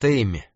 Тэмми.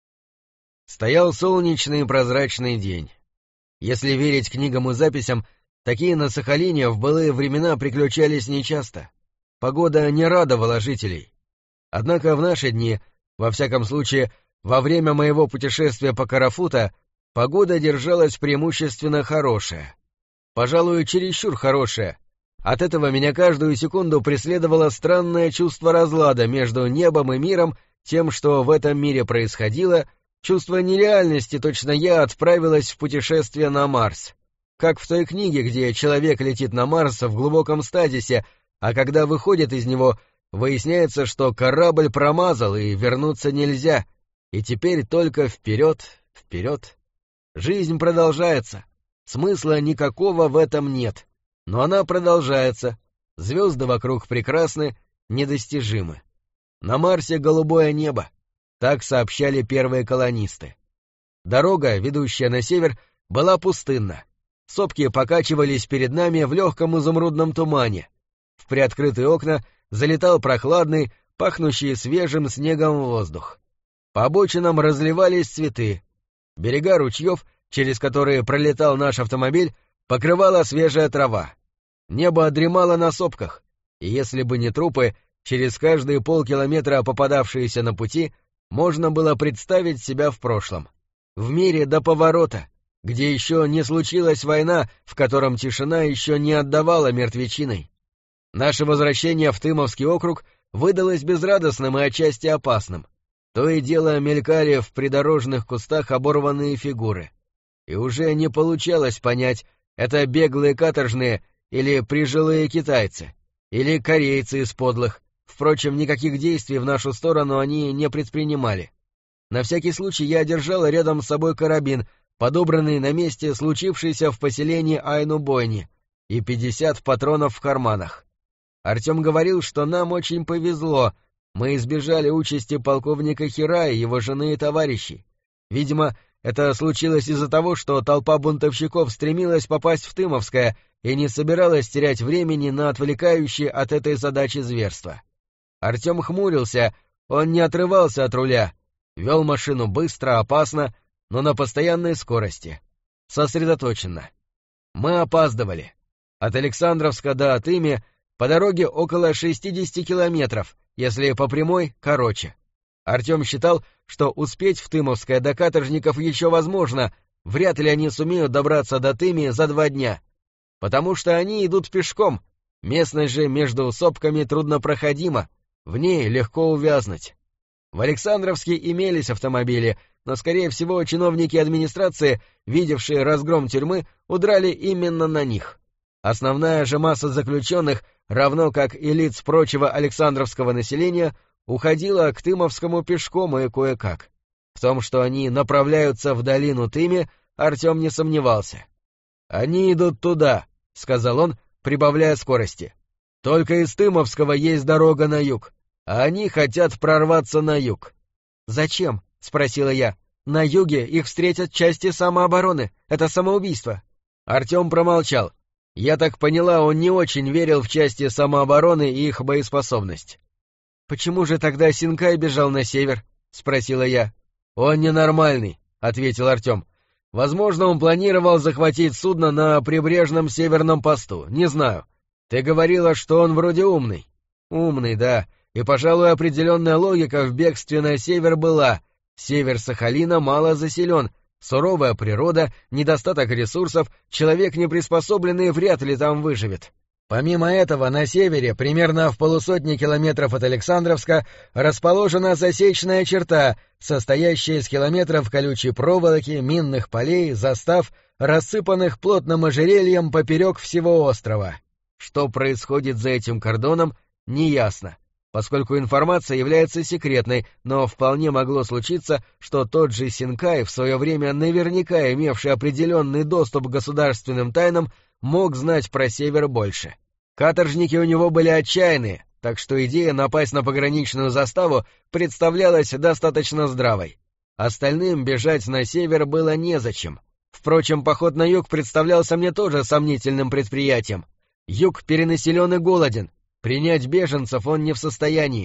Стоял солнечный и прозрачный день. Если верить книгам и записям, такие на Сахалине в былые времена приключались нечасто. Погода не радовала жителей. Однако в наши дни, во всяком случае, во время моего путешествия по Карафута, погода держалась преимущественно хорошая. Пожалуй, чересчур хорошая. От этого меня каждую секунду преследовало странное чувство разлада между небом и миром, тем, что в этом мире происходило, чувство нереальности, точно я отправилась в путешествие на Марс. Как в той книге, где человек летит на Марс в глубоком стазисе, а когда выходит из него, выясняется, что корабль промазал и вернуться нельзя, и теперь только вперед, вперед. Жизнь продолжается, смысла никакого в этом нет. Но она продолжается, звезды вокруг прекрасны, недостижимы. На Марсе голубое небо, так сообщали первые колонисты. Дорога, ведущая на север, была пустынна. Сопки покачивались перед нами в легком изумрудном тумане. В приоткрытые окна залетал прохладный, пахнущий свежим снегом воздух. По обочинам разливались цветы. Берега ручьев, через которые пролетал наш автомобиль, покрывала свежая трава. Небо дремало на сопках, и если бы не трупы, через каждые полкилометра попадавшиеся на пути, можно было представить себя в прошлом. В мире до поворота, где еще не случилась война, в котором тишина еще не отдавала мертвечиной. Наше возвращение в Тымовский округ выдалось безрадостным и отчасти опасным. То и дело мелькали в придорожных кустах оборванные фигуры. И уже не получалось понять, это беглые каторжные или прижилые китайцы, или корейцы из подлых. Впрочем, никаких действий в нашу сторону они не предпринимали. На всякий случай я держал рядом с собой карабин, подобранный на месте случившейся в поселении Айну бойни, и 50 патронов в карманах. Артем говорил, что нам очень повезло, мы избежали участи полковника Хира и его жены и товарищей. Видимо, это случилось из-за того, что толпа бунтовщиков стремилась попасть в Тымовское и не собиралась терять времени на отвлекающие от этой задачи зверства. Артем хмурился, он не отрывался от руля, вел машину быстро, опасно, но на постоянной скорости. Сосредоточенно. Мы опаздывали. От Александровска до Тыми по дороге около 60 километров, если по прямой — короче. Артем считал, что успеть в Тымовское до каторжников еще возможно, вряд ли они сумеют добраться до Тыми за 2 дня. Потому что они идут пешком, местность же между сопками труднопроходима, в ней легко увязнуть. В Александровске имелись автомобили, но, скорее всего, чиновники администрации, видевшие разгром тюрьмы, удрали именно на них. Основная же масса заключенных, равно как и лиц прочего александровского населения, уходила к Тымовскому пешком и кое-как. В том, что они направляются в долину Тыми, Артем не сомневался. «Они идут туда», — сказал он, прибавляя скорости. «Только из Тымовского есть дорога на юг, а они хотят прорваться на юг». «Зачем?» — спросила я. «На юге их встретят части самообороны. Это самоубийство». Артем промолчал. Я так поняла, он не очень верил в части самообороны и их боеспособность. «Почему же тогда Синкай бежал на север?» — спросила я. «Он ненормальный», — ответил Артем. «Возможно, он планировал захватить судно на прибрежном северном посту, не знаю. Ты говорила, что он вроде умный». «Умный, да, и, пожалуй, определенная логика в бегстве на север была. Север Сахалина мало заселен, суровая природа, недостаток ресурсов, человек неприспособленный вряд ли там выживет. Помимо этого, на севере, примерно в 150 километров от Александровска, расположена засечная черта, состоящая из километров колючей проволоки, минных полей, застав, рассыпанных плотным ожерельем поперек всего острова. Что происходит за этим кордоном, неясно, поскольку информация является секретной, но вполне могло случиться, что тот же Синкай, в свое время наверняка имевший определенный доступ к государственным тайнам, мог знать про север больше. Каторжники у него были отчаянные, так что идея напасть на пограничную заставу представлялась достаточно здравой. Остальным бежать на север было незачем. Впрочем, поход на юг представлялся мне тоже сомнительным предприятием. Юг перенаселен и голоден, принять беженцев он не в состоянии.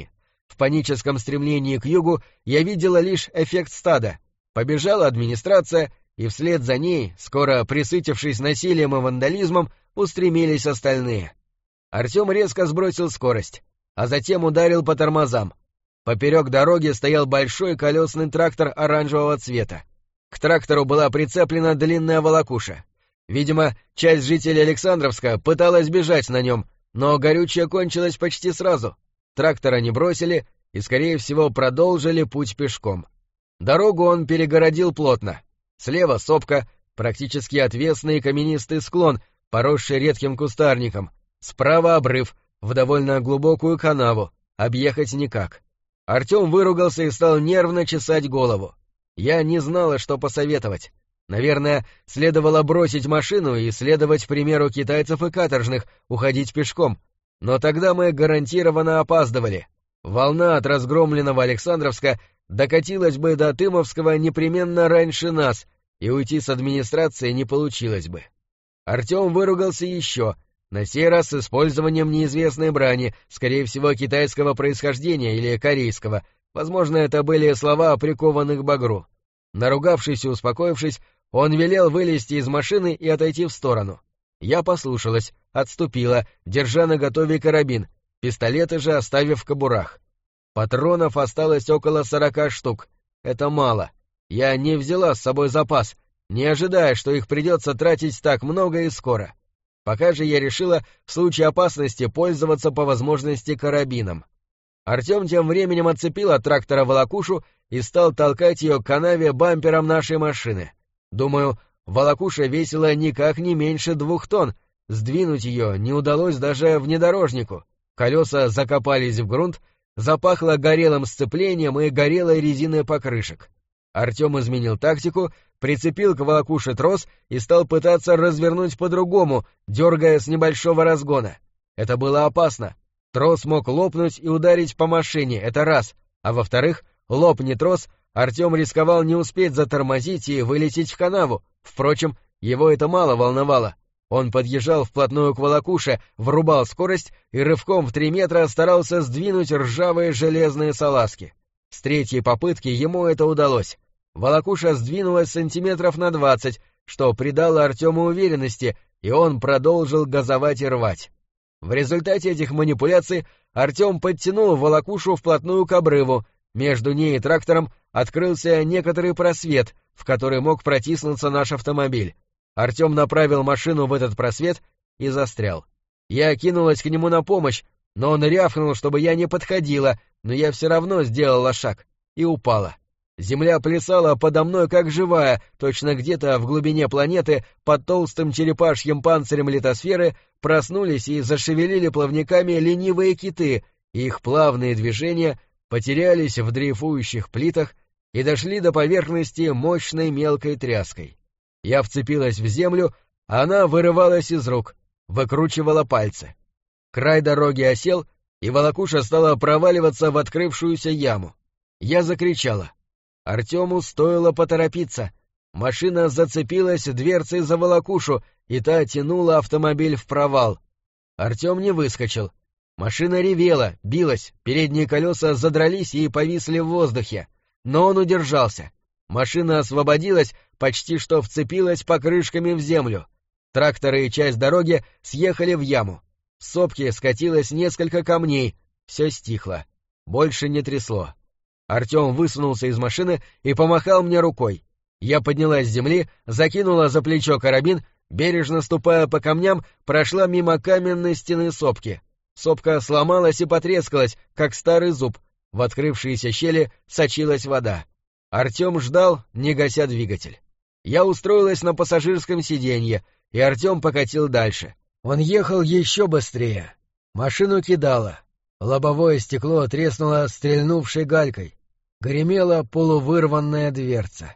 В паническом стремлении к югу я видела лишь эффект стада. Побежала администрация, и вслед за ней, скоро присытившись насилием и вандализмом, устремились остальные. Артем резко сбросил скорость, а затем ударил по тормозам. Поперек дороги стоял большой колесный трактор оранжевого цвета. К трактору была прицеплена длинная волокуша. Видимо, часть жителей Александровска пыталась бежать на нем, но горючее кончилось почти сразу. Трактора не бросили и, скорее всего, продолжили путь пешком. Дорогу он перегородил плотно. Слева сопка, практически отвесный каменистый склон, поросший редким кустарником. Справа обрыв, в довольно глубокую канаву, объехать никак. Артем выругался и стал нервно чесать голову. Я не знала, что посоветовать. Наверное, следовало бросить машину и следовать примеру китайцев и каторжных, уходить пешком. Но тогда мы гарантированно опаздывали. Волна от разгромленного Александровска докатилась бы до Тымовского непременно раньше нас, и уйти с администрации не получилось бы. Артем выругался еще, на сей раз с использованием неизвестной брани, скорее всего, китайского происхождения или корейского. Возможно, это были слова прикованных к багру. Наругавшись и успокоившись, он велел вылезти из машины и отойти в сторону. Я послушалась, отступила, держа наготове карабин, пистолеты же оставив в кобурах. Патронов осталось около 40 штук. Это мало. Я не взяла с собой запас, не ожидая, что их придется тратить так много и скоро. Пока же я решила в случае опасности пользоваться по возможности карабином. Артем тем временем отцепил от трактора волокушу и стал толкать ее к канаве бампером нашей машины. Думаю, волокуша весила никак не меньше 2 тонн, сдвинуть ее не удалось даже внедорожнику. Колеса закопались в грунт, запахло горелым сцеплением и горелой резиной покрышек. Артем изменил тактику, прицепил к волокуше трос и стал пытаться развернуть по-другому, дергая с небольшого разгона. Это было опасно. Трос мог лопнуть и ударить по машине, это раз, а во-вторых, лопни трос, Артем рисковал не успеть затормозить и вылететь в канаву. Впрочем, его это мало волновало. Он подъезжал вплотную к волокуше, врубал скорость и рывком в 3 метра старался сдвинуть ржавые железные салазки. С 3-й попытки ему это удалось. Волокуша сдвинулась сантиметров на 20, что придало Артему уверенности, и он продолжил газовать и рвать. В результате этих манипуляций Артем подтянул волокушу вплотную к обрыву, между ней и трактором открылся некоторый просвет, в который мог протиснуться наш автомобиль. Артем направил машину в этот просвет и застрял. Я кинулась к нему на помощь, но он рявкнул, чтобы я не подходила, но я все равно сделала шаг и упала. Земля плясала подо мной как живая, точно где-то в глубине планеты под толстым черепашьим панцирем литосферы проснулись и зашевелили плавниками ленивые киты, и их плавные движения потерялись в дрейфующих плитах и дошли до поверхности мощной мелкой тряской. Я вцепилась в землю, а она вырывалась из рук, выкручивала пальцы. Край дороги осел, и волокуша стала проваливаться в открывшуюся яму. Я закричала. Артему стоило поторопиться. Машина зацепилась дверцей за волокушу, и та тянула автомобиль в провал. Артем не выскочил. Машина ревела, билась, передние колеса задрались и повисли в воздухе. Но он удержался. Машина освободилась, почти что вцепилась покрышками в землю. Тракторы и часть дороги съехали в яму. В сопке скатилось несколько камней. Все стихло. Больше не трясло. Артем высунулся из машины и помахал мне рукой. Я поднялась с земли, закинула за плечо карабин, бережно ступая по камням, прошла мимо каменной стены сопки. Сопка сломалась и потрескалась, как старый зуб. В открывшиеся щели сочилась вода. Артем ждал, не гася двигатель. Я устроилась на пассажирском сиденье, и Артем покатил дальше. Он ехал еще быстрее. Машину кидало. Лобовое стекло треснуло стрельнувшей галькой. Гремела полувырванная дверца.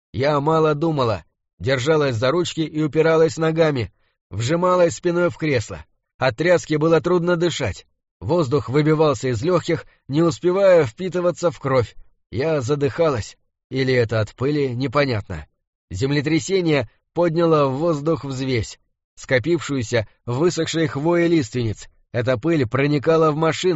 Я мало думала, держалась за ручки и упиралась ногами, вжималась спиной в кресло. От тряски было трудно дышать. Воздух выбивался из легких, не успевая впитываться в кровь. Я задыхалась. Или это от пыли, непонятно. Землетрясение подняло в воздух взвесь, скопившуюся в высохшей хвое лиственниц. Эта пыль проникала в машину,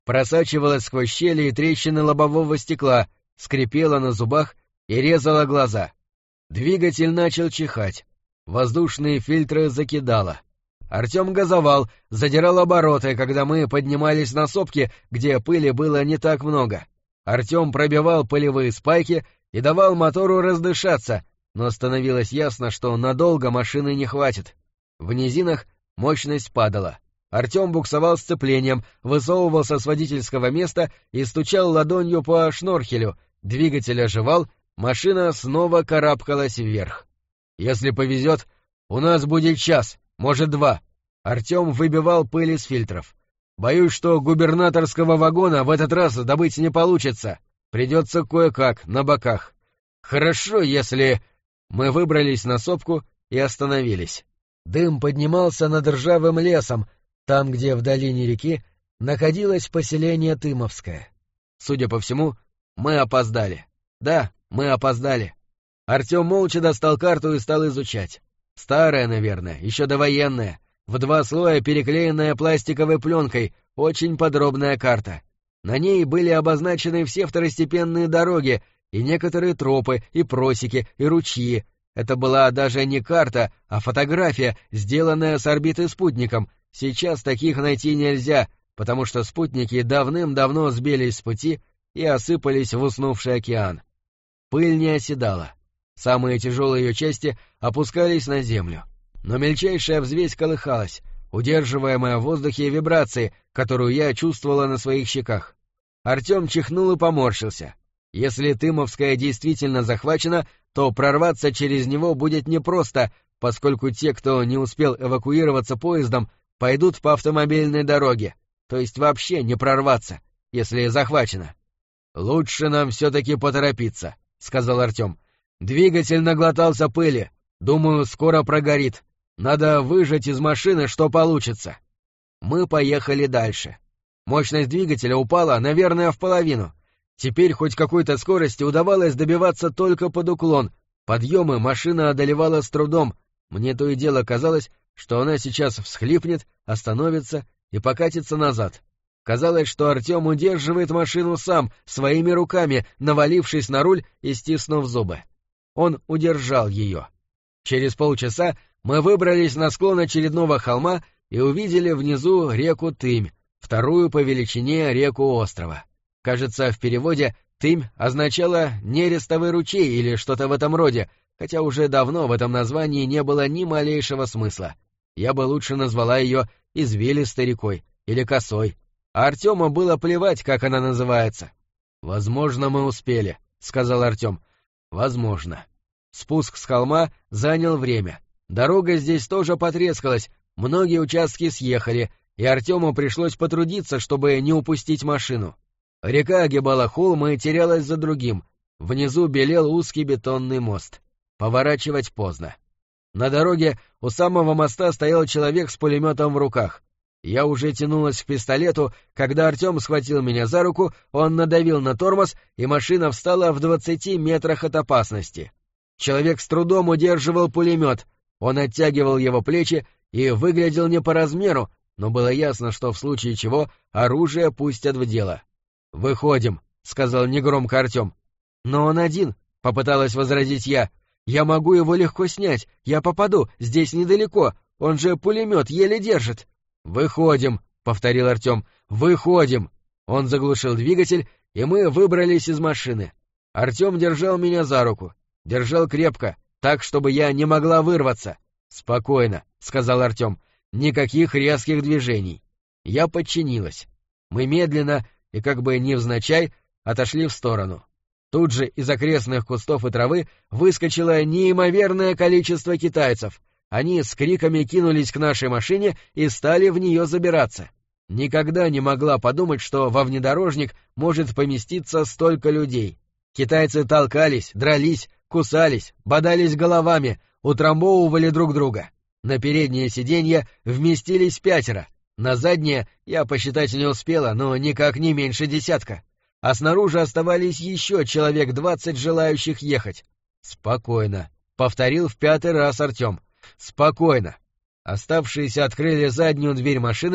просачивалась сквозь щели и трещины лобового стекла, скрипела на зубах и резала глаза. Двигатель начал чихать. Воздушные фильтры закидало. Артем газовал, задирал обороты, когда мы поднимались на сопки, где пыли было не так много. Артем пробивал пылевые спайки и давал мотору раздышаться, но становилось ясно, что надолго машины не хватит. В низинах мощность падала. Артем буксовал сцеплением, высовывался с водительского места и стучал ладонью по шнорхелю, двигатель оживал, машина снова карабкалась вверх. «Если повезет, у нас будет час, может, 2. Артем выбивал пыль из фильтров. «Боюсь, что губернаторского вагона в этот раз добыть не получится. Придется кое-как, на боках. Хорошо, если...» Мы выбрались на сопку и остановились. Дым поднимался над ржавым лесом, там, где в долине реки находилось поселение Тымовское. Судя по всему, мы опоздали. Да, мы опоздали. Артем молча достал карту и стал изучать. Старая, наверное, еще довоенная, в 2 слоя переклеенная пластиковой пленкой, очень подробная карта. На ней были обозначены все второстепенные дороги, и некоторые тропы, и просеки, и ручьи. Это была даже не карта, а фотография, сделанная с орбиты спутником. Сейчас таких найти нельзя, потому что спутники давным-давно сбились с пути и осыпались в уснувший океан. Пыль не оседала. Самые тяжелые ее части опускались на землю. Но мельчайшая взвесь колыхалась, удерживаемая в воздухе вибрацией, которую я чувствовала на своих щеках. Артем чихнул и поморщился. Если Тымовская действительно захвачена, то прорваться через него будет непросто, поскольку те, кто не успел эвакуироваться поездом, пойдут по автомобильной дороге, то есть вообще не прорваться, если захвачено. «Лучше нам все-таки поторопиться», — сказал Артем. «Двигатель наглотался пыли. Думаю, скоро прогорит. Надо выжать из машины, что получится». Мы поехали дальше. Мощность двигателя упала, наверное, в половину. Теперь хоть какой-то скорости удавалось добиваться только под уклон. Подъемы машина одолевала с трудом. Мне то и дело казалось, что она сейчас всхлипнет, остановится и покатится назад. Казалось, что Артем удерживает машину сам, своими руками, навалившись на руль и стиснув зубы. Он удержал ее. Через полчаса мы выбрались на склон очередного холма и увидели внизу реку Тымь, вторую по величине реку острова. Кажется, в переводе «Тымь» означало «нерестовый ручей» или что-то в этом роде, хотя уже давно в этом названии не было ни малейшего смысла. Я бы лучше назвала ее «извилистой рекой» или «косой». А Артему было плевать, как она называется. «Возможно, мы успели», — сказал Артем. «Возможно». Спуск с холма занял время. Дорога здесь тоже потрескалась, многие участки съехали, и Артему пришлось потрудиться, чтобы не упустить машину. Река огибала холм и терялась за другим. Внизу белел узкий бетонный мост. Поворачивать поздно. На дороге у самого моста стоял человек с пулеметом в руках. Я уже тянулась к пистолету, когда Артем схватил меня за руку, он надавил на тормоз, и машина встала в 20 метрах от опасности. Человек с трудом удерживал пулемет, он оттягивал его плечи и выглядел не по размеру, но было ясно, что в случае чего оружие пустят в дело. «Выходим», — сказал негромко Артем. «Но он один», — попыталась возразить я. «Я могу его легко снять, я попаду, здесь недалеко, он же пулемет еле держит». «Выходим», — повторил Артем, — «выходим». Он заглушил двигатель, и мы выбрались из машины. Артем держал меня за руку, держал крепко, так, чтобы я не могла вырваться. «Спокойно», — сказал Артем, — «никаких резких движений». Я подчинилась. Мы медленно и как бы невзначай отошли в сторону. Тут же из окрестных кустов и травы выскочило неимоверное количество китайцев. Они с криками кинулись к нашей машине и стали в нее забираться. Никогда не могла подумать, что во внедорожник может поместиться столько людей. Китайцы толкались, дрались, кусались, бодались головами, утрамбовывали друг друга. На переднее сиденье вместились 5, на заднее я посчитать не успела, но никак не меньше 10. А снаружи оставались еще человек 20 желающих ехать. «Спокойно», — повторил в 5-й раз Артем. «Спокойно». Оставшиеся открыли заднюю дверь машины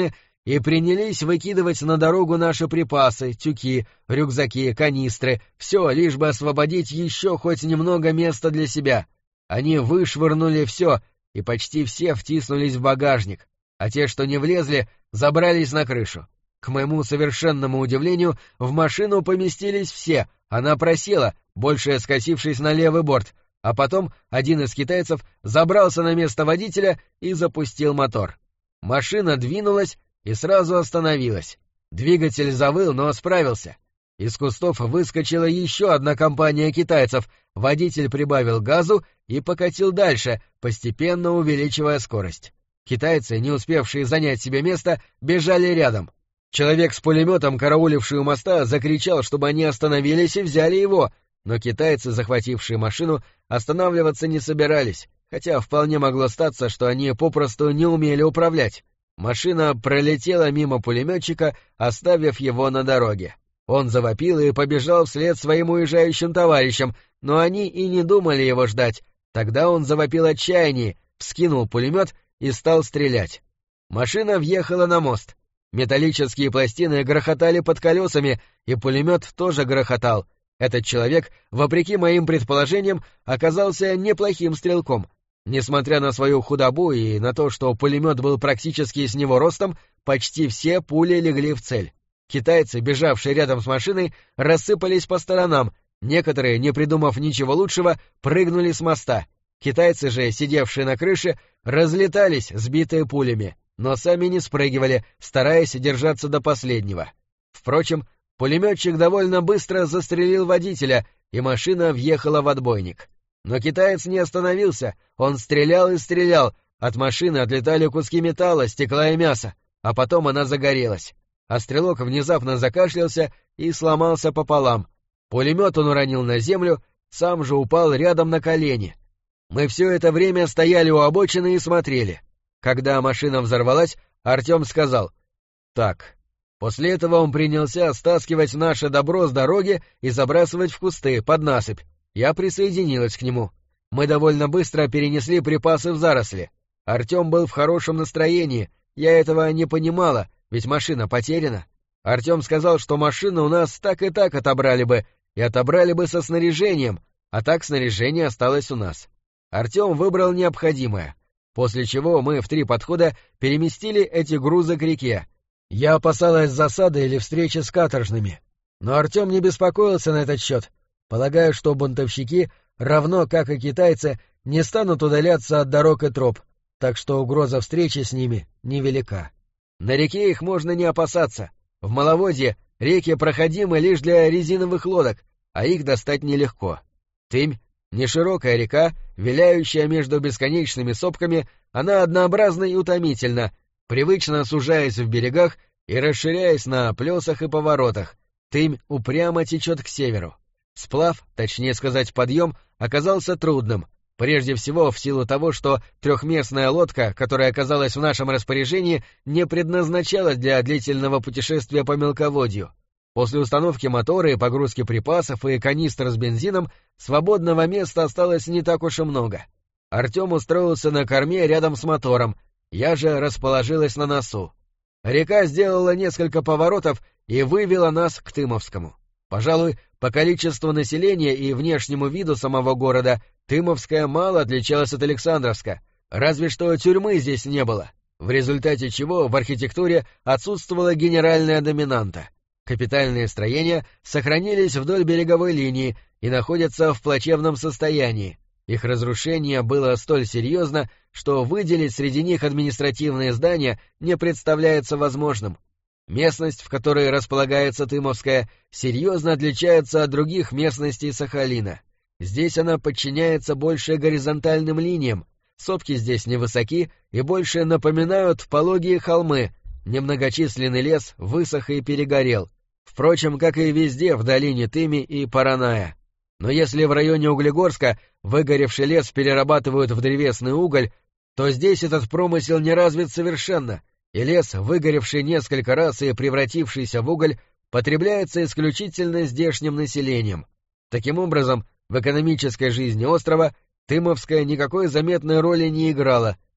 и принялись выкидывать на дорогу наши припасы, тюки, рюкзаки, канистры, все, лишь бы освободить еще хоть немного места для себя. Они вышвырнули все, и почти все втиснулись в багажник, а те, что не влезли, забрались на крышу. К моему совершенному удивлению, в машину поместились все, она просела, больше скосившись на левый борт, а потом один из китайцев забрался на место водителя и запустил мотор. Машина двинулась и сразу остановилась. Двигатель завыл, но справился. Из кустов выскочила еще одна компания китайцев, водитель прибавил газу и покатил дальше, постепенно увеличивая скорость. Китайцы, не успевшие занять себе место, бежали рядом. Человек с пулеметом, карауливший у моста, закричал, чтобы они остановились и взяли его, но китайцы, захватившие машину, останавливаться не собирались, хотя вполне могло статься, что они попросту не умели управлять. Машина пролетела мимо пулеметчика, оставив его на дороге. Он завопил и побежал вслед своим уезжающим товарищам, но они и не думали его ждать. Тогда он завопил отчаяние, вскинул пулемет и стал стрелять. Машина въехала на мост. Металлические пластины грохотали под колесами, и пулемет тоже грохотал. Этот человек, вопреки моим предположениям, оказался неплохим стрелком. Несмотря на свою худобу и на то, что пулемет был практически с него ростом, почти все пули легли в цель. Китайцы, бежавшие рядом с машиной, рассыпались по сторонам, некоторые, не придумав ничего лучшего, прыгнули с моста. Китайцы же, сидевшие на крыше, разлетались, сбитые пулями, но сами не спрыгивали, стараясь держаться до последнего. Впрочем, пулеметчик довольно быстро застрелил водителя, и машина въехала в отбойник. Но китаец не остановился, он стрелял и стрелял, от машины отлетали куски металла, стекла и мяса, а потом она загорелась. А стрелок внезапно закашлялся и сломался пополам. Пулемет он уронил на землю, сам же упал рядом на колени. Мы все это время стояли у обочины и смотрели. Когда машина взорвалась, Артем сказал: «Так». После этого он принялся стаскивать наше добро с дороги и забрасывать в кусты, под насыпь. Я присоединилась к нему. Мы довольно быстро перенесли припасы в заросли. Артем был в хорошем настроении, я этого не понимала, ведь машина потеряна. Артем сказал, что машину у нас так и так отобрали бы, и отобрали бы со снаряжением, а так снаряжение осталось у нас. Артем выбрал необходимое, после чего мы в 3 подхода переместили эти грузы к реке. Я опасалась засады или встречи с каторжными, но Артем не беспокоился на этот счет. Полагаю, что бунтовщики, равно как и китайцы, не станут удаляться от дорог и троп, так что угроза встречи с ними невелика. На реке их можно не опасаться. В Маловодье реки проходимы лишь для резиновых лодок, а их достать нелегко. Тымь — неширокая река, виляющая между бесконечными сопками, она однообразна и утомительна, привычно сужаясь в берегах и расширяясь на плесах и поворотах. Тымь упрямо течет к северу. Сплав, точнее сказать подъем, оказался трудным, прежде всего в силу того, что трехместная лодка, которая оказалась в нашем распоряжении, не предназначалась для длительного путешествия по мелководью. После установки мотора и погрузки припасов и канистр с бензином свободного места осталось не так уж и много. Артем устроился на корме рядом с мотором, я же расположилась на носу. Река сделала несколько поворотов и вывела нас к Тымовскому. Пожалуй, по количеству населения и внешнему виду самого города Тымовская мало отличалась от Александровска, разве что тюрьмы здесь не было, в результате чего в архитектуре отсутствовала генеральная доминанта. Капитальные строения сохранились вдоль береговой линии и находятся в плачевном состоянии. Их разрушение было столь серьезно, что выделить среди них административные здания не представляется возможным. Местность, в которой располагается Тымовская, серьезно отличается от других местностей Сахалина. Здесь она подчиняется больше горизонтальным линиям, сопки здесь невысоки и больше напоминают пологие холмы, немногочисленный лес высох и перегорел, впрочем, как и везде в долине Тыми и Параная. Но если в районе Углегорска выгоревший лес перерабатывают в древесный уголь, то здесь этот промысел не развит совершенно, и лес, выгоревший несколько раз и превратившийся в уголь, потребляется исключительно здешним населением. Таким образом, в экономической жизни острова Тымовская никакой заметной роли не играла,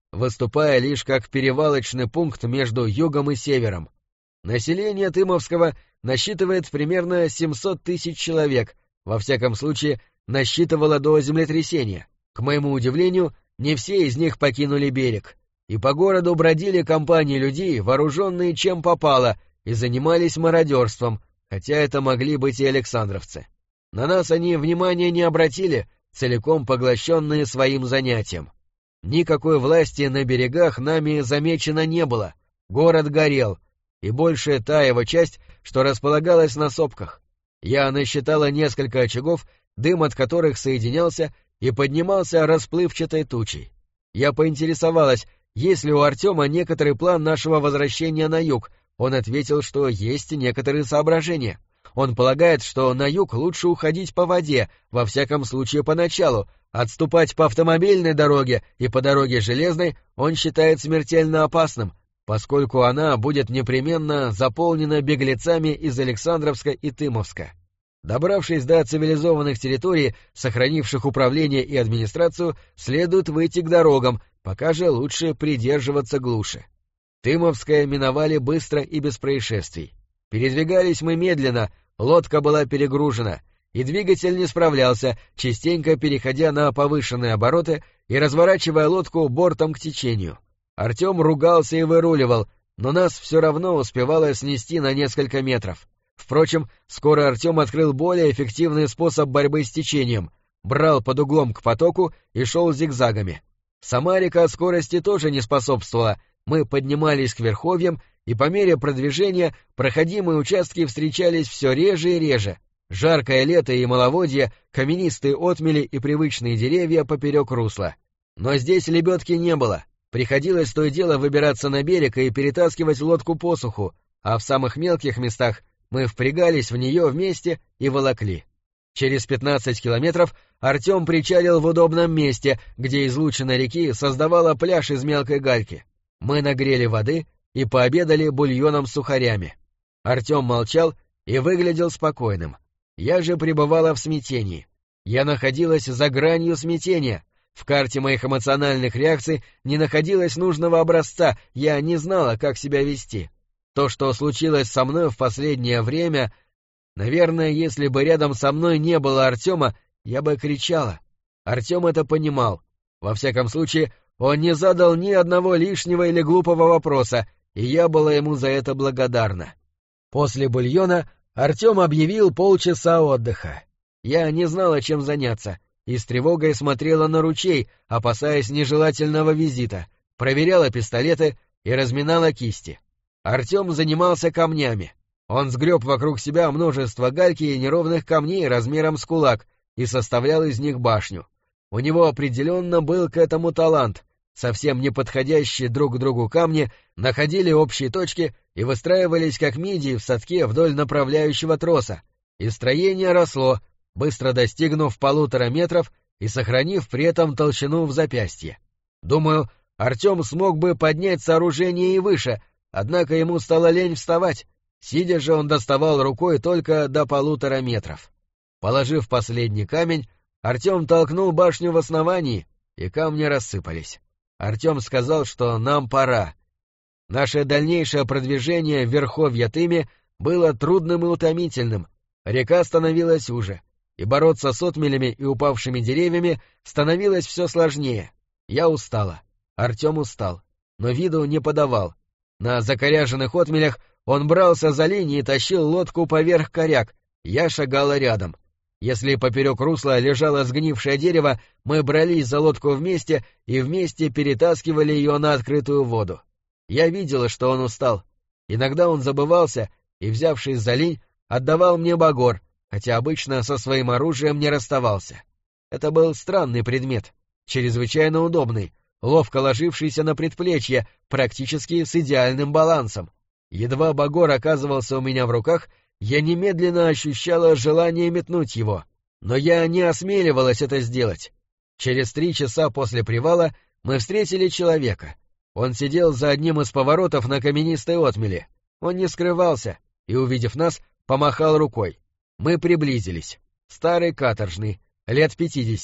выступая лишь как перевалочный пункт между югом и севером. Население Тымовского насчитывает примерно 700 тысяч человек, во всяком случае, насчитывало до землетрясения. К моему удивлению, не все из них покинули берег, и по городу бродили компании людей, вооруженные чем попало, и занимались мародерством, хотя это могли быть и александровцы. На нас они внимания не обратили, целиком поглощенные своим занятием. Никакой власти на берегах нами замечено не было, город горел, и большая та его часть, что располагалась на сопках. Я насчитала несколько очагов, дым от которых соединялся и поднимался расплывчатой тучей. Я поинтересовалась, есть ли у Артема некоторый план нашего возвращения на юг. Он ответил, что есть некоторые соображения. Он полагает, что на юг лучше уходить по воде, во всяком случае поначалу, отступать по автомобильной дороге и по дороге железной он считает смертельно опасным, поскольку она будет непременно заполнена беглецами из Александровска и Тымовска. Добравшись до цивилизованных территорий, сохранивших управление и администрацию, следует выйти к дорогам, пока же лучше придерживаться глуши. Тымовское миновали быстро и без происшествий. Передвигались мы медленно, лодка была перегружена, и двигатель не справлялся, частенько переходя на повышенные обороты и разворачивая лодку бортом к течению. Артем ругался и выруливал, но нас все равно успевало снести на несколько метров. Впрочем, скоро Артем открыл более эффективный способ борьбы с течением, брал под углом к потоку и шел зигзагами. Сама река скорости тоже не способствовала, мы поднимались к верховьям, и по мере продвижения проходимые участки встречались все реже и реже. Жаркое лето и маловодье, каменистые отмели и привычные деревья поперек русла. Но здесь лебедки не было. Приходилось то и дело выбираться на берег и перетаскивать лодку по суху, а в самых мелких местах мы впрягались в нее вместе и волокли. Через 15 километров Артем причалил в удобном месте, где излучина реки создавала пляж из мелкой гальки. Мы нагрели воды и пообедали бульоном с сухарями. Артем молчал и выглядел спокойным. Я же пребывала в смятении. Я находилась за гранью смятения. В карте моих эмоциональных реакций не находилось нужного образца, я не знала, как себя вести. То, что случилось со мной в последнее время... Наверное, если бы рядом со мной не было Артема, я бы кричала. Артем это понимал. Во всяком случае, он не задал ни одного лишнего или глупого вопроса, и я была ему за это благодарна. После бульона Артем объявил полчаса отдыха. Я не знала, чем заняться, и с тревогой смотрела на ручей, опасаясь нежелательного визита, проверяла пистолеты и разминала кисти. Артем занимался камнями. Он сгреб вокруг себя множество гальки и неровных камней размером с кулак и составлял из них башню. У него определенно был к этому талант. Совсем не подходящие друг к другу камни находили общие точки и выстраивались как мидии в садке вдоль направляющего троса, и строение росло, быстро достигнув 1,5 метров и сохранив при этом толщину в запястье. Думаю, Артем смог бы поднять сооружение и выше, однако ему стало лень вставать. Сидя же он доставал рукой только до 1,5 метров. Положив последний камень, Артем толкнул башню в основании, и камни рассыпались. Артем сказал, что нам пора. Наше дальнейшее продвижение в верховья Тыми было трудным и утомительным. Река становилась уже, и бороться с отмелями и упавшими деревьями становилось все сложнее. Я устала, Артем устал, но виду не подавал. На закоряженных отмелях он брался за линии и тащил лодку поверх коряк, я шагала рядом. Если поперек русла лежало сгнившее дерево, мы брались за лодку вместе и вместе перетаскивали ее на открытую воду. Я видела, что он устал. Иногда он забывался и, взявшись за линь, отдавал мне багор, хотя обычно со своим оружием не расставался. Это был странный предмет, чрезвычайно удобный, ловко ложившийся на предплечье, практически с идеальным балансом. Едва багор оказывался у меня в руках, я немедленно ощущала желание метнуть его, но я не осмеливалась это сделать. Через 3 часа после привала мы встретили человека. Он сидел за одним из поворотов на каменистой отмели. Он не скрывался и, увидев нас, помахал рукой. Мы приблизились. Старый каторжный, лет 50,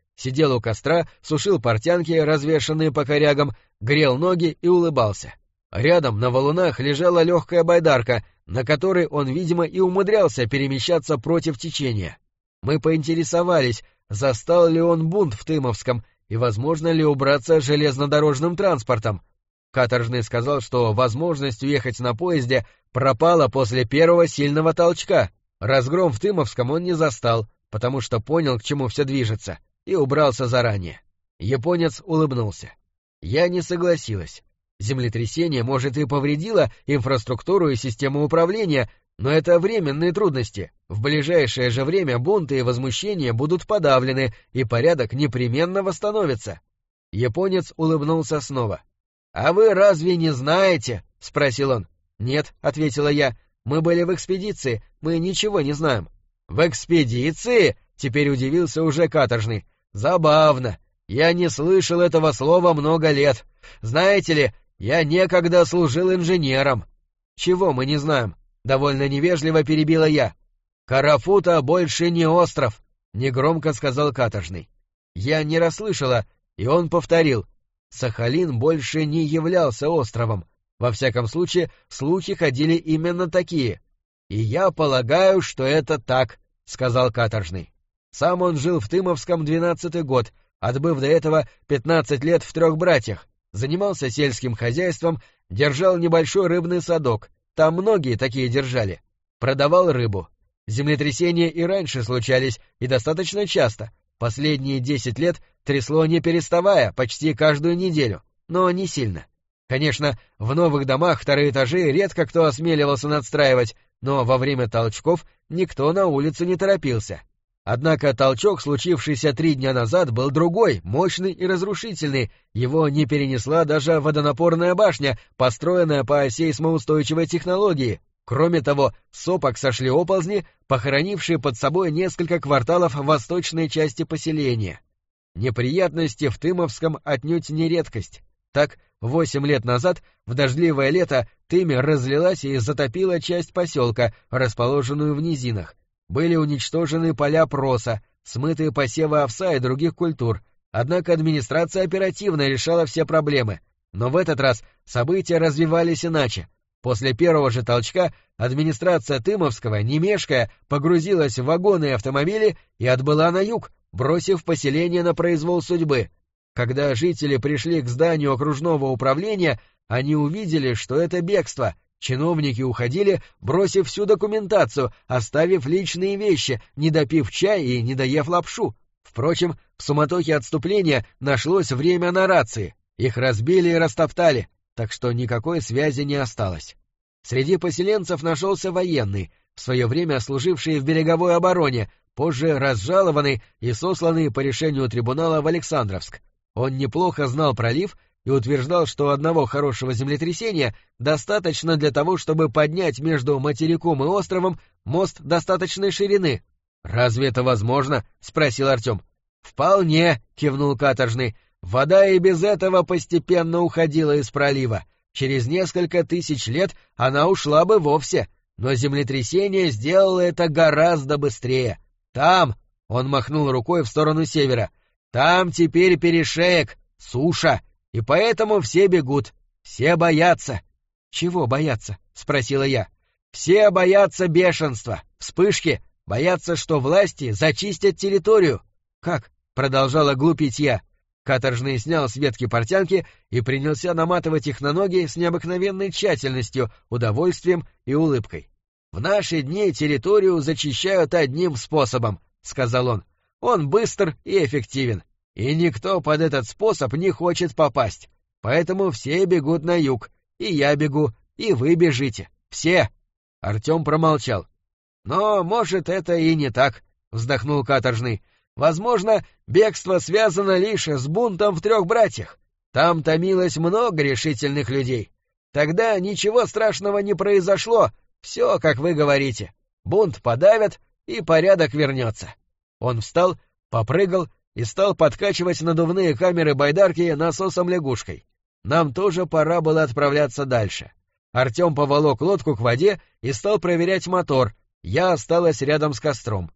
сидел у костра, сушил портянки, развешанные по корягам, грел ноги и улыбался. Рядом на валунах лежала легкая байдарка, на которой он, видимо, и умудрялся перемещаться против течения. Мы поинтересовались, застал ли он бунт в Тымовском и возможно ли убраться железнодорожным транспортом. Каторжный сказал, что возможность уехать на поезде пропала после первого сильного толчка. Разгром в Тымовском он не застал, потому что понял, к чему все движется, и убрался заранее. Японец улыбнулся. Я не согласилась. Землетрясение, может, и повредило инфраструктуру и систему управления, но это временные трудности. В ближайшее же время бунты и возмущения будут подавлены, и порядок непременно восстановится. Японец улыбнулся снова. — А вы разве не знаете? — спросил он. — Нет, — ответила я, — мы были в экспедиции, мы ничего не знаем. — В экспедиции? — теперь удивился уже каторжный. — Забавно. Я не слышал этого слова много лет. Знаете ли, я некогда служил инженером. — Чего мы не знаем? — довольно невежливо перебила я. — Карафута больше не остров, — негромко сказал каторжный. Я не расслышала, и он повторил. Сахалин больше не являлся островом. Во всяком случае, слухи ходили именно такие. — И я полагаю, что это так, — сказал каторжный. Сам он жил в Тымовском 12-й год, отбыв до этого 15 лет в Трех Братьях, занимался сельским хозяйством, держал небольшой рыбный садок, там многие такие держали, продавал рыбу. Землетрясения и раньше случались, и достаточно часто. Последние 10 лет трясло не переставая, почти каждую неделю, но не сильно. Конечно, в новых домах вторые этажи редко кто осмеливался надстраивать, но во время толчков никто на улицу не торопился. Однако толчок, случившийся 3 дня назад, был другой, мощный и разрушительный, его не перенесла даже водонапорная башня, построенная по сейсмоустойчивой технологии. Кроме того, с сопок сошли оползни, похоронившие под собой несколько кварталов восточной части поселения. Неприятности в Тымовском отнюдь не редкость. Так, 8 лет назад, в дождливое лето, Тымь разлилась и затопила часть поселка, расположенную в низинах. Были уничтожены поля проса, смыты посевы овса и других культур, однако администрация оперативно решала все проблемы. Но в этот раз события развивались иначе. После первого же толчка администрация Тымовского, не мешкая, погрузилась в вагоны и автомобили и отбыла на юг, бросив поселение на произвол судьбы. Когда жители пришли к зданию окружного управления, они увидели, что это бегство. Чиновники уходили, бросив всю документацию, оставив личные вещи, не допив чай и не доев лапшу. Впрочем, в суматохе отступления нашлось время на рации. Их разбили и растоптали, так что никакой связи не осталось. Среди поселенцев нашелся военный, в свое время служивший в береговой обороне, позже разжалованный и сосланный по решению трибунала в Александровск. Он неплохо знал пролив и утверждал, что одного хорошего землетрясения достаточно для того, чтобы поднять между материком и островом мост достаточной ширины. — Разве это возможно? — спросил Артем. — Вполне, — кивнул каторжный. — Вода и без этого постепенно уходила из пролива. Через несколько тысяч лет она ушла бы вовсе, но землетрясение сделало это гораздо быстрее. Там, — он махнул рукой в сторону севера, — там теперь перешеек, суша. И поэтому все бегут, все боятся. — Чего боятся? — спросила я. — Все боятся бешенства, вспышки, боятся, что власти зачистят территорию. — Как? — продолжала глупить я. Каторжный снял с ветки портянки и принялся наматывать их на ноги с необыкновенной тщательностью, удовольствием и улыбкой. — В наши дни территорию зачищают одним способом, — сказал он. — Он быстр и эффективен. И никто под этот способ не хочет попасть. Поэтому все бегут на юг. И я бегу, и вы бежите. Все. Артем промолчал. Но, может, это и не так, вздохнул каторжный. Возможно, бегство связано лишь с бунтом в Трех Братьях. Там томилось много решительных людей. Тогда ничего страшного не произошло. Все, как вы говорите. Бунт подавят, и порядок вернется. Он встал, попрыгал и стал подкачивать надувные камеры байдарки насосом-лягушкой. Нам тоже пора было отправляться дальше. Артем поволок лодку к воде и стал проверять мотор, я осталась рядом с костром.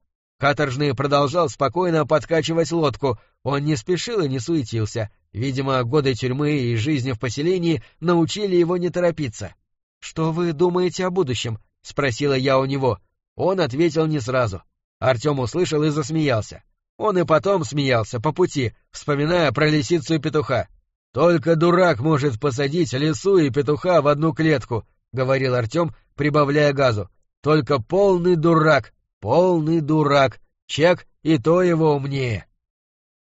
Каторжный продолжал спокойно подкачивать лодку, он не спешил и не суетился. Видимо, годы тюрьмы и жизни в поселении научили его не торопиться. «Что вы думаете о будущем?» — спросила я у него. Он ответил не сразу. Артем услышал и засмеялся. Он и потом смеялся по пути, вспоминая про лисицу и петуха. «Только дурак может посадить лису и петуха в одну клетку», — говорил Артем, прибавляя газу. «Только полный дурак, чек и то его умнее».